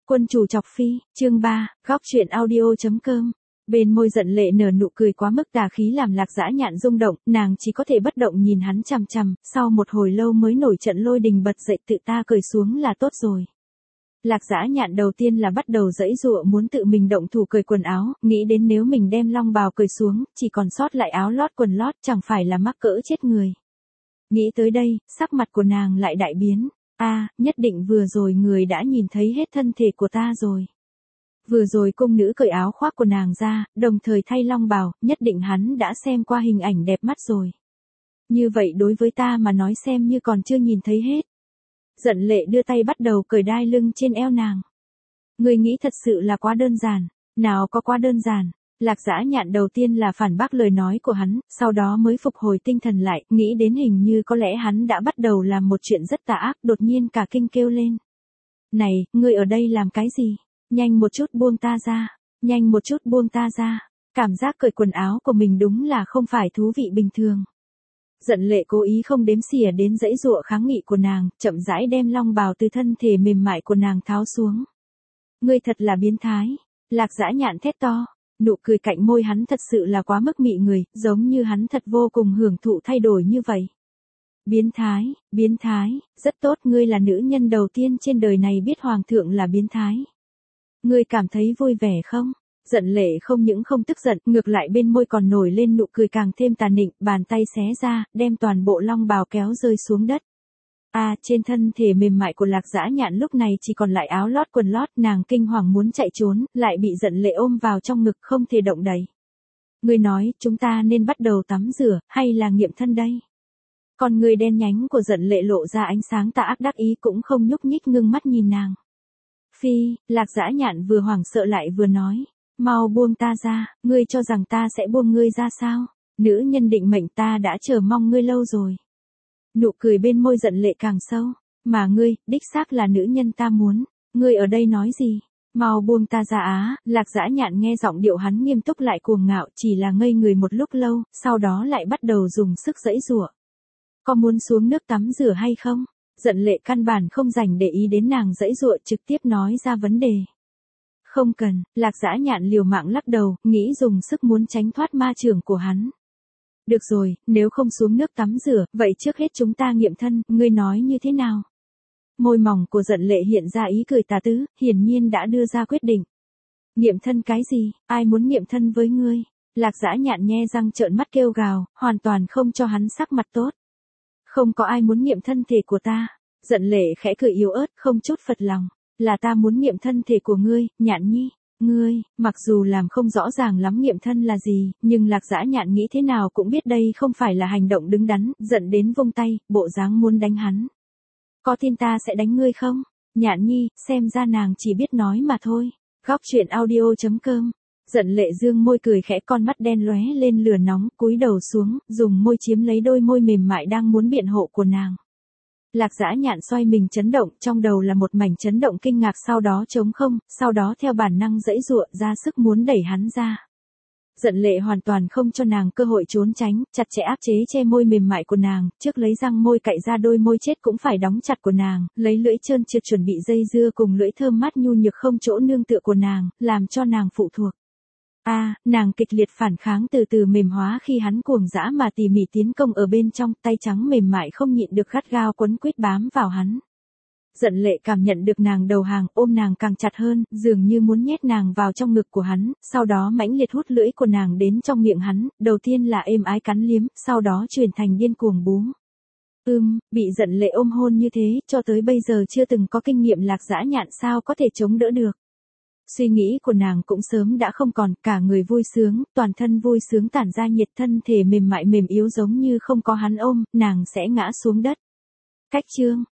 Quân chủ chọc phi, chương 3, góc truyện audio.com. Bên môi Giận Lệ nở nụ cười quá mức tà khí làm Lạc Dã Nhạn rung động, nàng chỉ có thể bất động nhìn hắn chằm chằm, sau một hồi lâu mới nổi trận lôi đình bật dậy, tự ta cởi xuống là tốt rồi. Lạc Dã Nhạn đầu tiên là bắt đầu giãy giụa muốn tự mình động thủ cởi quần áo, nghĩ đến nếu mình đem long bào cởi xuống, chỉ còn sót lại áo lót quần lót chẳng phải là mắc cỡ chết người. Nghĩ tới đây, sắc mặt của nàng lại đại biến. Nhất định vừa rồi người đã nhìn thấy hết thân thể của ta rồi. Vừa rồi cung nữ cởi áo khoác của nàng ra, đồng thời thay long bào, nhất định hắn đã xem qua hình ảnh đẹp mắt rồi. Như vậy đối với ta mà nói xem như còn chưa nhìn thấy hết. Giận Lệ đưa tay bắt đầu cởi đai lưng trên eo nàng. Người nghĩ thật sự là quá đơn giản, nào có quá đơn giản. Lạc Dã Nhạn đầu tiên là phản bác lời nói của hắn, sau đó mới phục hồi tinh thần lại, nghĩ đến hình như có lẽ hắn đã bắt đầu làm một chuyện rất tà ác, đột nhiên cả kinh kêu lên. Này, ngươi ở đây làm cái gì? Nhanh một chút buông ta ra, nhanh một chút buông ta ra. Cảm giác cởi quần áo của mình đúng là không phải thú vị bình thường. Giận Lệ cố ý không đếm xỉa đến giãy giụa kháng nghị của nàng, chậm rãi đem long bào từ thân thể mềm mại của nàng tháo xuống. Ngươi thật là biến thái. Lạc Dã Nhạn thét to. Nụ cười cạnh môi hắn thật sự là quá mức mị người, giống như hắn thật vô cùng hưởng thụ thay đổi như vậy. Biến thái, rất tốt, ngươi là nữ nhân đầu tiên trên đời này biết hoàng thượng là biến thái. Ngươi cảm thấy vui vẻ không? Giận Lệ không những không tức giận, ngược lại bên môi còn nổi lên nụ cười càng thêm tàn nịnh, bàn tay xé ra, đem toàn bộ long bào kéo rơi xuống đất. Trên thân thể mềm mại của Lạc Dã Nhạn lúc này chỉ còn lại áo lót quần lót, nàng kinh hoàng muốn chạy trốn, lại bị Giận Lệ ôm vào trong ngực không thể động đậy. Ngươi nói, chúng ta nên bắt đầu tắm rửa, hay là nghiệm thân đây? Con người đen nhánh của Giận Lệ lộ ra ánh sáng tà ác đắc ý cũng không nhúc nhích ngưng mắt nhìn nàng. Phi, Lạc Dã Nhạn vừa hoảng sợ lại vừa nói, mau buông ta ra, ngươi cho rằng ta sẽ buông ngươi ra sao? Nữ nhân định mệnh ta đã chờ mong ngươi lâu rồi. Nụ cười bên môi Giận Lệ càng sâu, mà ngươi, đích xác là nữ nhân ta muốn, ngươi ở đây nói gì? Mau buông ta ra Lạc Dã Nhạn nghe giọng điệu hắn nghiêm túc lại cuồng ngạo, chỉ là ngây người một lúc lâu, sau đó lại bắt đầu dùng sức giãy giụa. Có muốn xuống nước tắm rửa hay không? Giận Lệ căn bản không dành để ý đến nàng giãy giụa, trực tiếp nói ra vấn đề. Không cần, Lạc Dã Nhạn liều mạng lắc đầu, nghĩ dùng sức muốn tránh thoát ma chưởng của hắn. Được rồi, nếu không xuống nước tắm rửa, vậy trước hết chúng ta nghiệm thân, ngươi nói như thế nào? Môi mỏng của Giận Lệ hiện ra ý cười tà tứ, hiển nhiên đã đưa ra quyết định. Nghiệm thân cái gì, ai muốn nghiệm thân với ngươi? Lạc Dã Nhạn nhe răng trợn mắt kêu gào, hoàn toàn không cho hắn sắc mặt tốt. Không có ai muốn nghiệm thân thể của ta. Giận Lệ khẽ cười yếu ớt, không chút phật lòng. Là ta muốn nghiệm thân thể của ngươi, Nhạn nhi. Ngươi, mặc dù làm không rõ ràng lắm nghiệm thân là gì, nhưng Lạc Dã Nhạn nghĩ thế nào cũng biết đây không phải là hành động đứng đắn, giận đến vung tay, bộ dáng muốn đánh hắn. Có tin ta sẽ đánh ngươi không? Nhạn nhi, xem ra nàng chỉ biết nói mà thôi. Góc truyện audio.com. Giận Lệ dương môi cười khẽ, con mắt đen lóe lên lửa nóng, cúi đầu xuống, dùng môi chiếm lấy đôi môi mềm mại đang muốn biện hộ của nàng. Lạc Dã Nhạn xoay mình chấn động, trong đầu là một mảnh chấn động kinh ngạc, sau đó trống không, sau đó theo bản năng giãy giụa ra sức muốn đẩy hắn ra. Giận Lệ hoàn toàn không cho nàng cơ hội trốn tránh, chặt chẽ áp chế che môi mềm mại của nàng, trước lấy răng môi cạy ra đôi môi chết cũng phải đóng chặt của nàng, lấy lưỡi trơn trượt chuẩn bị dây dưa cùng lưỡi thơm mát nhu nhược không chỗ nương tựa của nàng, làm cho nàng phụ thuộc. Nàng kịch liệt phản kháng từ từ mềm hóa khi hắn cuồng dã mà tỉ mỉ tiến công ở bên trong, tay trắng mềm mại không nhịn được gắt gao quấn quýt bám vào hắn. Giận Lệ cảm nhận được nàng đầu hàng, ôm nàng càng chặt hơn, dường như muốn nhét nàng vào trong ngực của hắn, sau đó mãnh liệt hút lưỡi của nàng đến trong miệng hắn, đầu tiên là êm ái cắn liếm, sau đó chuyển thành điên cuồng bú. Bị Giận Lệ ôm hôn như thế, cho tới bây giờ chưa từng có kinh nghiệm Lạc Dã Nhạn sao có thể chống đỡ được. Suy nghĩ của nàng cũng sớm đã không còn, cả người vui sướng, toàn thân vui sướng tản ra nhiệt, thân thể mềm mại mềm yếu giống như không có hắn ôm, nàng sẽ ngã xuống đất. Cách chương,